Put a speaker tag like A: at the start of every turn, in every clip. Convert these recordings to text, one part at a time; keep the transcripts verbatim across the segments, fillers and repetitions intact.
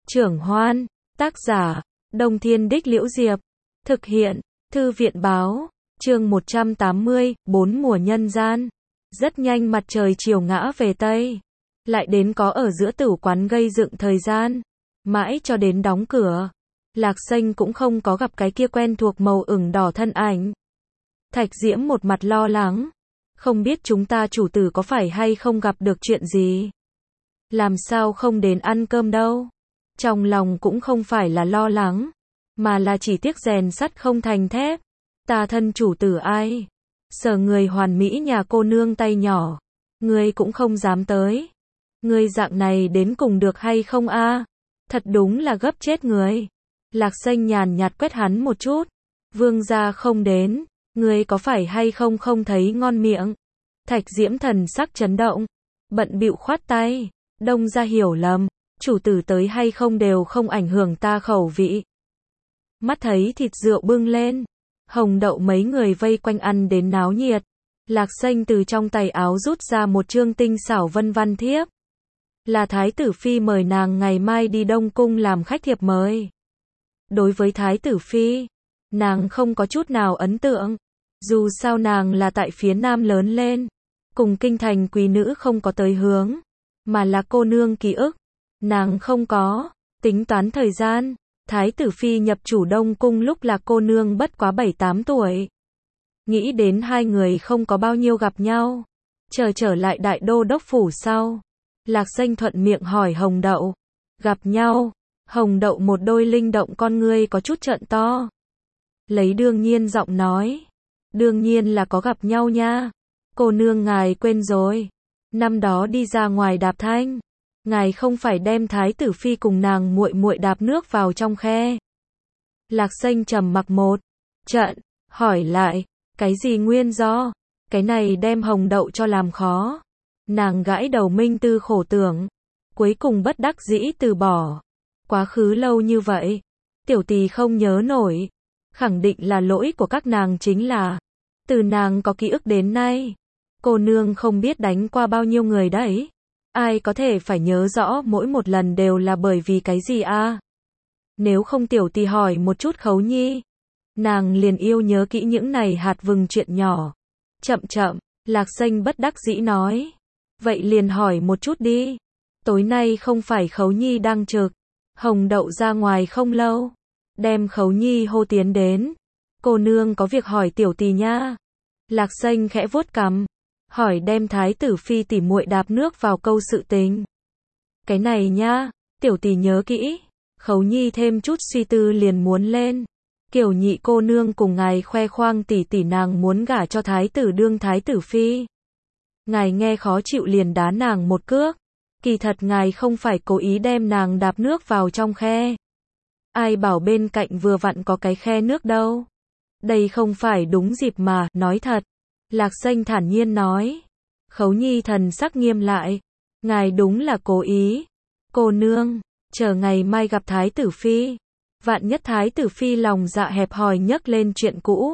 A: Trưởng Hoan, tác giả, Đông Thiên Đích Liễu Diệp, thực hiện, Thư viện Báo, chương một trăm tám mươi, bốn mùa nhân gian. Rất nhanh mặt trời chiều ngã về Tây, lại đến có ở giữa tử quán gây dựng thời gian, mãi cho đến đóng cửa. Lạc Xanh cũng không có gặp cái kia quen thuộc màu ửng đỏ thân ảnh. Thạch Diễm một mặt lo lắng, không biết chúng ta chủ tử có phải hay không gặp được chuyện gì. Làm sao không đến ăn cơm đâu. Trong lòng cũng không phải là lo lắng, mà là chỉ tiếc rèn sắt không thành thép. Ta thân chủ tử ai? Sở người hoàn mỹ nhà cô nương tay nhỏ, ngươi cũng không dám tới. Ngươi dạng này đến cùng được hay không a? Thật đúng là gấp chết người. Lạc Xanh nhàn nhạt quét hắn một chút. Vương gia không đến, ngươi có phải hay không không thấy ngon miệng? Thạch Diễm thần sắc chấn động, bận bịu khoát tay. Đông gia hiểu lầm, chủ tử tới hay không đều không ảnh hưởng ta khẩu vị. Mắt thấy thịt rượu bưng lên, Hồng Đậu mấy người vây quanh ăn đến náo nhiệt. Lạc Xanh từ trong tay áo rút ra một chương tinh xảo vân văn thiếp. Là Thái tử Phi mời nàng ngày mai đi Đông Cung làm khách thiệp mời. Đối với Thái tử Phi, nàng không có chút nào ấn tượng. Dù sao nàng là tại phía Nam lớn lên, cùng kinh thành quý nữ không có tới hướng, mà là cô nương ký ức. Nàng không có tính toán thời gian. Thái tử Phi nhập chủ Đông Cung lúc là cô nương bất quá bảy tám tuổi. Nghĩ đến hai người không có bao nhiêu gặp nhau. Chờ trở lại đại đô đốc phủ sau, Lạc Xanh thuận miệng hỏi Hồng Đậu. Gặp nhau? Hồng Đậu một đôi linh động con ngươi có chút trợn to. Lấy đương nhiên giọng nói. Đương nhiên là có gặp nhau nha. Cô nương ngài quên rồi. Năm đó đi ra ngoài đạp thanh, ngài không phải đem Thái tử Phi cùng nàng muội muội đạp nước vào trong khe. Lạc Xanh trầm mặc một trận, hỏi lại, cái gì nguyên do? Cái này đem Hồng Đậu cho làm khó. Nàng gãi đầu minh tư khổ tưởng, cuối cùng bất đắc dĩ từ bỏ. Quá khứ lâu như vậy, tiểu tỳ không nhớ nổi. Khẳng định là lỗi của các nàng chính là, từ nàng có ký ức đến nay, cô nương không biết đánh qua bao nhiêu người đấy. Ai có thể phải nhớ rõ mỗi một lần đều là bởi vì cái gì a? À? Nếu không tiểu tỳ hỏi một chút Khấu Nhi. Nàng liền yêu nhớ kỹ những này hạt vừng chuyện nhỏ. Chậm chậm, Lạc Xanh bất đắc dĩ nói. Vậy liền hỏi một chút đi. Tối nay không phải Khấu Nhi đang trực. Hồng Đậu ra ngoài không lâu, đem Khấu Nhi hô tiến đến. Cô nương có việc hỏi tiểu tỳ nha. Lạc Xanh khẽ vuốt cằm, hỏi đem Thái tử Phi tỉ muội đạp nước vào câu sự tình. Cái này nha, tiểu tỳ nhớ kỹ. Khấu Nhi thêm chút suy tư liền muốn lên. Kiều nhị cô nương cùng ngài khoe khoang tỉ tỉ nàng muốn gả cho Thái tử đương Thái tử Phi. Ngài nghe khó chịu liền đá nàng một cước. Kỳ thật ngài không phải cố ý đem nàng đạp nước vào trong khe. Ai bảo bên cạnh vừa vặn có cái khe nước đâu. Đây không phải đúng dịp mà, nói thật. Lạc Xanh thản nhiên nói. Khấu Nhi thần sắc nghiêm lại. Ngài đúng là cố ý. Cô nương, chờ ngày mai gặp Thái tử Phi. Vạn nhất Thái tử Phi lòng dạ hẹp hòi nhấc lên chuyện cũ.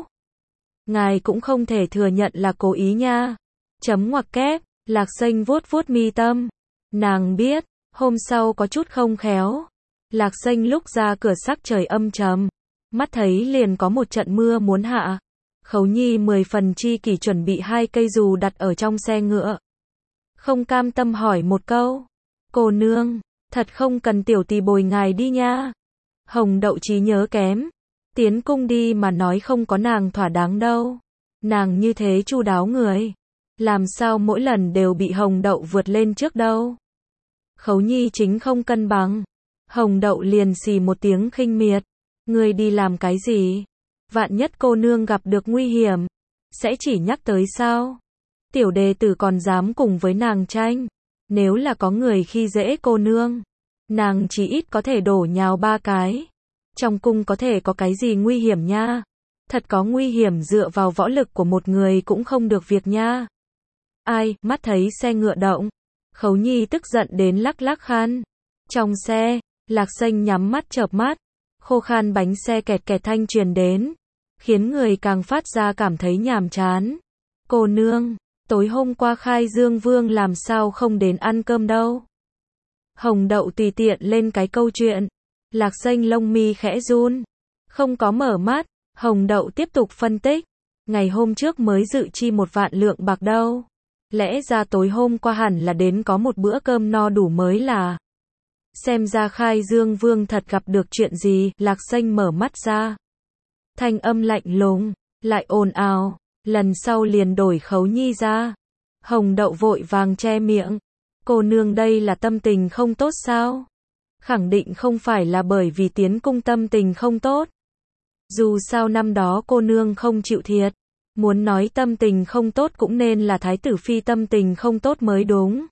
A: Ngài cũng không thể thừa nhận là cố ý nha. Chấm ngoặc kép, Lạc Xanh vuốt vuốt mi tâm. Nàng biết, hôm sau có chút không khéo. Lạc Xanh lúc ra cửa sắc trời âm trầm. Mắt thấy liền có một trận mưa muốn hạ. Khấu Nhi mười phần chi kỷ chuẩn bị hai cây dù đặt ở trong xe ngựa. Không cam tâm hỏi một câu. Cô nương, thật không cần tiểu tỳ bồi ngài đi nha. Hồng Đậu trí nhớ kém. Tiến cung đi mà nói không có nàng thỏa đáng đâu. Nàng như thế chu đáo người. Làm sao mỗi lần đều bị Hồng Đậu vượt lên trước đâu. Khấu Nhi chính không cân bằng. Hồng Đậu liền xì một tiếng khinh miệt. Ngươi đi làm cái gì? Vạn nhất cô nương gặp được nguy hiểm, sẽ chỉ nhắc tới sao? Tiểu đệ tử còn dám cùng với nàng tranh. Nếu là có người khi dễ cô nương, nàng chỉ ít có thể đổ nhào ba cái. Trong cung có thể có cái gì nguy hiểm nha? Thật có nguy hiểm dựa vào võ lực của một người cũng không được việc nha. Ai, mắt thấy xe ngựa động. Khấu Nhi tức giận đến lắc lắc khăn. Trong xe, Lạc Xanh nhắm mắt chợp mắt. Khô khan bánh xe kẹt kẹt thanh truyền đến, khiến người càng phát ra cảm thấy nhàm chán. Cô nương, tối hôm qua Khai Dương Vương làm sao không đến ăn cơm đâu? Hồng Đậu tùy tiện lên cái câu chuyện. Lạc Xanh lông mi khẽ run. Không có mở mắt, Hồng Đậu tiếp tục phân tích. Ngày hôm trước mới dự chi một vạn lượng bạc đâu. Lẽ ra tối hôm qua hẳn là đến có một bữa cơm no đủ mới là. Xem ra Khai Dương Vương thật gặp được chuyện gì, Lạc Xanh mở mắt ra. Thanh âm lạnh lùng, lại ồn ào, lần sau liền đổi Khấu Nhi ra. Hồng Đậu vội vàng che miệng. Cô nương đây là tâm tình không tốt sao? Khẳng định không phải là bởi vì tiến cung tâm tình không tốt. Dù sao năm đó cô nương không chịu thiệt. Muốn nói tâm tình không tốt cũng nên là Thái tử Phi tâm tình không tốt mới đúng.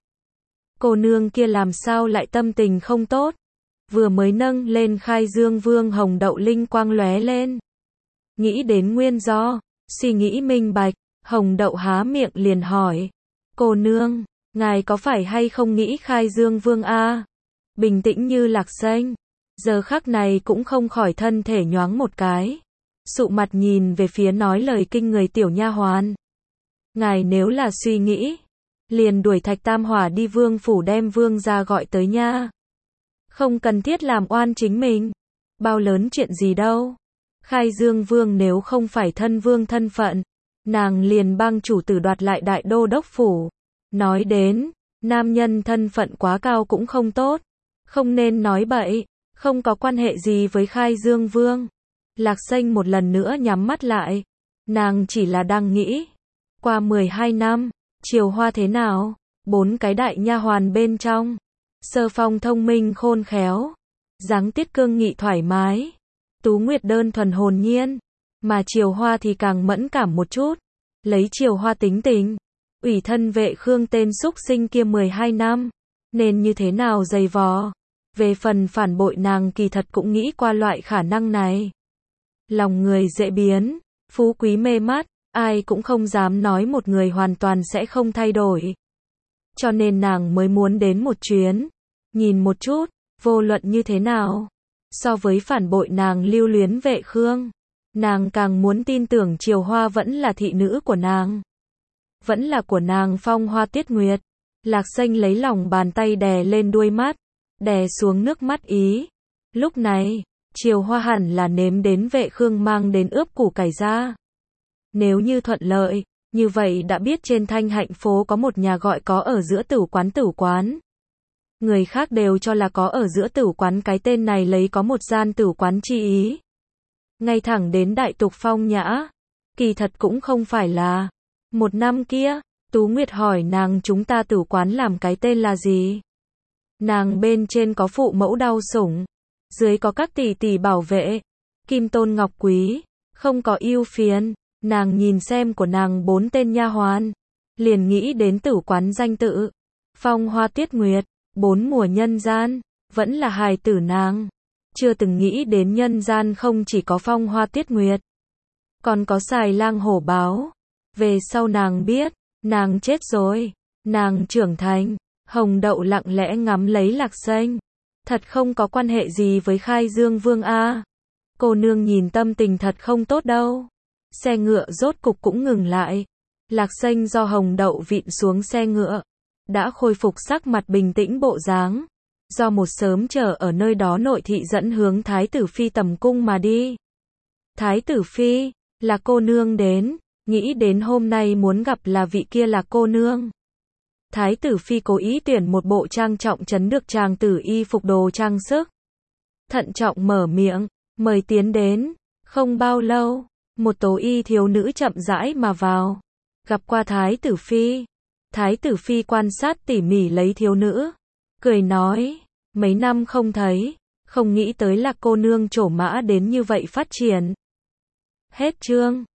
A: Cô nương kia làm sao lại tâm tình không tốt? Vừa mới nâng lên Khai Dương Vương, Hồng Đậu linh quang lóe lên. Nghĩ đến nguyên do, suy nghĩ minh bạch, Hồng Đậu há miệng liền hỏi. Cô nương, ngài có phải hay không nghĩ Khai Dương Vương a? Bình tĩnh như Lạc Xanh, giờ khắc này cũng không khỏi thân thể nhoáng một cái. Sụ mặt nhìn về phía nói lời kinh người tiểu nha hoàn. Ngài nếu là suy nghĩ, liền đuổi Thạch Tam Hỏa đi vương phủ đem vương gia gọi tới nha. Không cần thiết làm oan chính mình. Bao lớn chuyện gì đâu. Khai Dương Vương nếu không phải thân vương thân phận, nàng liền bang chủ tử đoạt lại đại đô đốc phủ. Nói đến, nam nhân thân phận quá cao cũng không tốt. Không nên nói bậy, không có quan hệ gì với Khai Dương Vương. Lạc Xanh một lần nữa nhắm mắt lại. Nàng chỉ là đang nghĩ. Qua mười hai năm, Triều Hoa thế nào? Bốn cái đại nha hoàn bên trong. Sơ Phong thông minh khôn khéo. Dáng Tiết cương nghị thoải mái. Tú Nguyệt đơn thuần hồn nhiên. Mà Triều Hoa thì càng mẫn cảm một chút. Lấy Triều Hoa tính tình. Ủy thân vệ Khương tên xúc sinh kia mười hai năm. Nên như thế nào dày vò. Về phần phản bội nàng kỳ thật cũng nghĩ qua loại khả năng này. Lòng người dễ biến, phú quý mê mắt, ai cũng không dám nói một người hoàn toàn sẽ không thay đổi. Cho nên nàng mới muốn đến một chuyến, nhìn một chút, vô luận như thế nào. So với phản bội nàng lưu luyến vệ Khương, nàng càng muốn tin tưởng Triều Hoa vẫn là thị nữ của nàng. Vẫn là của nàng Phong Hoa Tiết Nguyệt. Lạc Xanh lấy lòng bàn tay đè lên đuôi mắt, đè xuống nước mắt ý. Lúc này, Triều Hoa hẳn là nếm đến vệ Khương mang đến ướp củ cải ra. Nếu như thuận lợi, như vậy đã biết trên Thanh Hạnh phố có một nhà gọi có ở giữa Tửu Quán Tửu Quán. Người khác đều cho là có ở giữa Tửu Quán, cái tên này lấy có một gian Tửu Quán chi ý. Ngay thẳng đến đại tục phong nhã. Kỳ thật cũng không phải là. Một năm kia, Tú Nguyệt hỏi nàng chúng ta Tửu Quán làm cái tên là gì? Nàng bên trên có phụ mẫu đau sủng. Dưới có các tỷ tỷ bảo vệ, kim tôn ngọc quý, không có ưu phiền. Nàng nhìn xem của nàng bốn tên nha hoàn, liền nghĩ đến Tửu Quán danh tự. Phong Hoa Tiết Nguyệt, bốn mùa nhân gian, vẫn là hài tử nàng. Chưa từng nghĩ đến nhân gian không chỉ có Phong Hoa Tiết Nguyệt, còn có Xài Lang Hổ Báo. Về sau nàng biết, nàng chết rồi, nàng trưởng thành. Hồng Đậu lặng lẽ ngắm lấy Lạc Xanh. Thật không có quan hệ gì với Khai Dương Vương a. Cô nương nhìn tâm tình thật không tốt đâu. Xe ngựa rốt cục cũng ngừng lại. Lạc Xanh do Hồng Đậu vịn xuống xe ngựa, đã khôi phục sắc mặt bình tĩnh bộ dáng. Do một sớm chờ ở nơi đó nội thị dẫn hướng Thái tử Phi tầm cung mà đi. Thái tử Phi, là cô nương đến, nghĩ đến hôm nay muốn gặp là vị kia là cô nương. Thái tử Phi cố ý tuyển một bộ trang trọng chấn được chàng tử y phục đồ trang sức. Thận trọng mở miệng, mời tiến đến. Không bao lâu, một tố y thiếu nữ chậm rãi mà vào. Gặp qua Thái tử Phi. Thái tử Phi quan sát tỉ mỉ lấy thiếu nữ. Cười nói, mấy năm không thấy, không nghĩ tới là cô nương trổ mã đến như vậy phát triển. Hết chương.